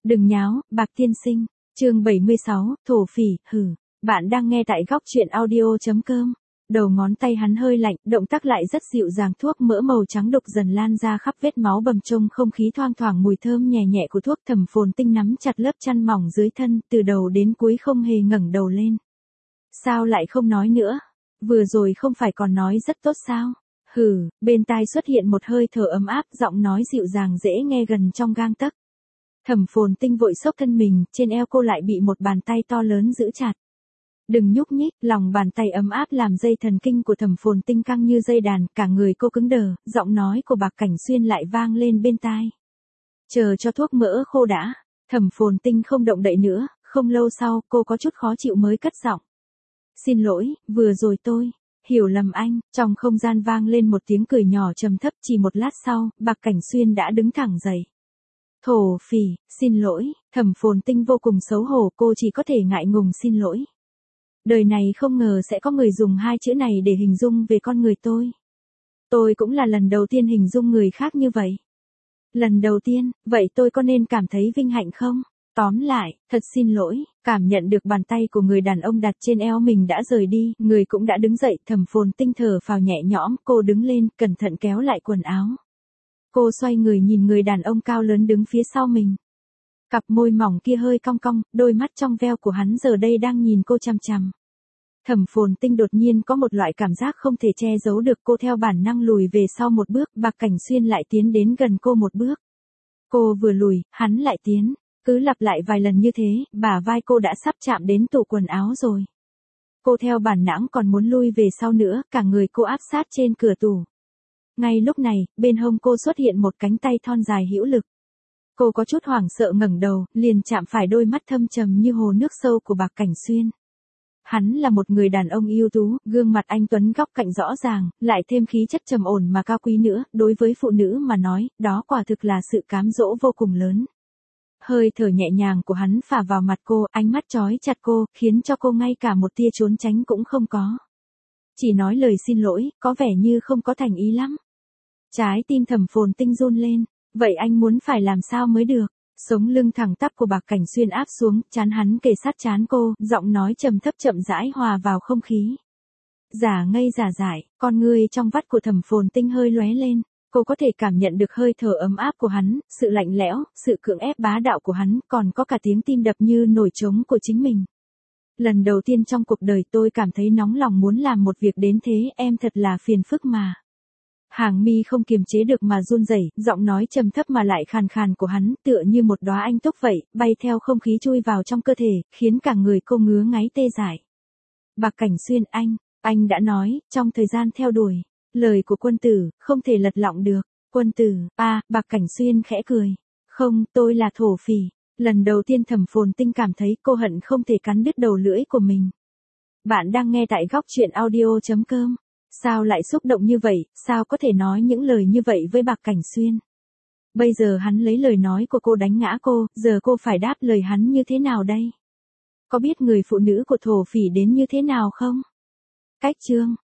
Đừng nháo, Bạc tiên sinh. Chương 76, thổ phỉ, hừ. Bạn đang nghe tại góc truyện audio.com. Đầu ngón tay hắn hơi lạnh, động tác lại rất dịu dàng, thuốc mỡ màu trắng đục dần lan ra khắp vết máu bầm trong không khí, thoang thoảng mùi thơm nhẹ nhẹ của thuốc. Thẩm Phồn Tinh nắm chặt lớp chăn mỏng dưới thân, từ đầu đến cuối không hề ngẩng đầu lên. Sao lại không nói nữa? Vừa rồi không phải còn nói rất tốt sao? Hừ, bên tai xuất hiện một hơi thở ấm áp, giọng nói dịu dàng dễ nghe gần trong gang tấc. Thẩm Phồn Tinh vội xốc thân mình, trên eo cô lại bị một bàn tay to lớn giữ chặt. Đừng nhúc nhích, lòng bàn tay ấm áp làm dây thần kinh của Thẩm Phồn Tinh căng như dây đàn, cả người cô cứng đờ, giọng nói của Bạc Cảnh Xuyên lại vang lên bên tai. Chờ cho thuốc mỡ khô đã. Thẩm Phồn Tinh không động đậy nữa, không lâu sau, cô có chút khó chịu mới cất giọng. Xin lỗi, vừa rồi tôi hiểu lầm anh. Trong không gian vang lên một tiếng cười nhỏ trầm thấp, chỉ một lát sau, Bạc Cảnh Xuyên đã đứng thẳng dậy. Thổ phỉ, xin lỗi. Thẩm Phồn Tinh vô cùng xấu hổ, cô chỉ có thể ngại ngùng xin lỗi. Đời này không ngờ sẽ có người dùng hai chữ này để hình dung về con người tôi. Tôi cũng là lần đầu tiên hình dung người khác như vậy. Lần đầu tiên, vậy tôi có nên cảm thấy vinh hạnh không? Tóm lại, thật xin lỗi. Cảm nhận được bàn tay của người đàn ông đặt trên eo mình đã rời đi, người cũng đã đứng dậy. Thẩm Phồn Tinh thở phào nhẹ nhõm, cô đứng lên, cẩn thận kéo lại quần áo. Cô xoay người nhìn người đàn ông cao lớn đứng phía sau mình. Cặp môi mỏng kia hơi cong cong, đôi mắt trong veo của hắn giờ đây đang nhìn cô chằm chằm. Thẩm Phồn Tinh đột nhiên có một loại cảm giác không thể che giấu được, cô theo bản năng lùi về sau một bước, Bạc Cảnh Xuyên lại tiến đến gần cô một bước. Cô vừa lùi, hắn lại tiến, cứ lặp lại vài lần như thế, bả vai cô đã sắp chạm đến tủ quần áo rồi. Cô theo bản năng còn muốn lui về sau nữa, cả người cô áp sát trên cửa tủ. Ngay lúc này, bên hông cô xuất hiện một cánh tay thon dài hữu lực. Cô có chút hoảng sợ ngẩng đầu, liền chạm phải đôi mắt thâm trầm như hồ nước sâu của Bạc Cảnh Xuyên. Hắn là một người đàn ông ưu tú, gương mặt anh tuấn góc cạnh rõ ràng, lại thêm khí chất trầm ổn mà cao quý nữa, đối với phụ nữ mà nói, đó quả thực là sự cám dỗ vô cùng lớn. Hơi thở nhẹ nhàng của hắn phả vào mặt cô, ánh mắt trói chặt cô, khiến cho cô ngay cả một tia trốn tránh cũng không có. Chỉ nói lời xin lỗi, có vẻ như không có thành ý lắm. Trái tim Thẩm Phồn Tinh run lên, vậy anh muốn phải làm sao mới được? Sống lưng thẳng tắp của Bạc Cảnh Xuyên áp xuống, trán hắn kề sát trán cô, giọng nói trầm thấp chậm rãi hòa vào không khí. Giả ngây giả dại, con ngươi trong vắt của Thẩm Phồn Tinh hơi lóe lên, cô có thể cảm nhận được hơi thở ấm áp của hắn, sự lạnh lẽo, sự cưỡng ép bá đạo của hắn, còn có cả tiếng tim đập như nổi trống của chính mình. Lần đầu tiên trong cuộc đời tôi cảm thấy nóng lòng muốn làm một việc đến thế, em thật là phiền phức mà. Hàng mi không kiềm chế được mà run rẩy, giọng nói trầm thấp mà lại khàn khàn của hắn, tựa như một đóa anh túc vậy, bay theo không khí chui vào trong cơ thể, khiến cả người cô ngứa ngáy tê dại. Bạc Cảnh Xuyên, anh đã nói, trong thời gian theo đuổi, lời của quân tử, không thể lật lọng được. Quân tử, Bạc Cảnh Xuyên khẽ cười. Không, tôi là thổ phỉ. Lần đầu tiên Thẩm Phồn Tinh cảm thấy cô hận không thể cắn đứt đầu lưỡi của mình. Bạn đang nghe tại góc truyện audio.com. Sao lại xúc động như vậy, sao có thể nói những lời như vậy với Bạc Cảnh Xuyên? Bây giờ hắn lấy lời nói của cô đánh ngã cô, giờ cô phải đáp lời hắn như thế nào đây? Có biết người phụ nữ của thổ phỉ đến như thế nào không? Cách chương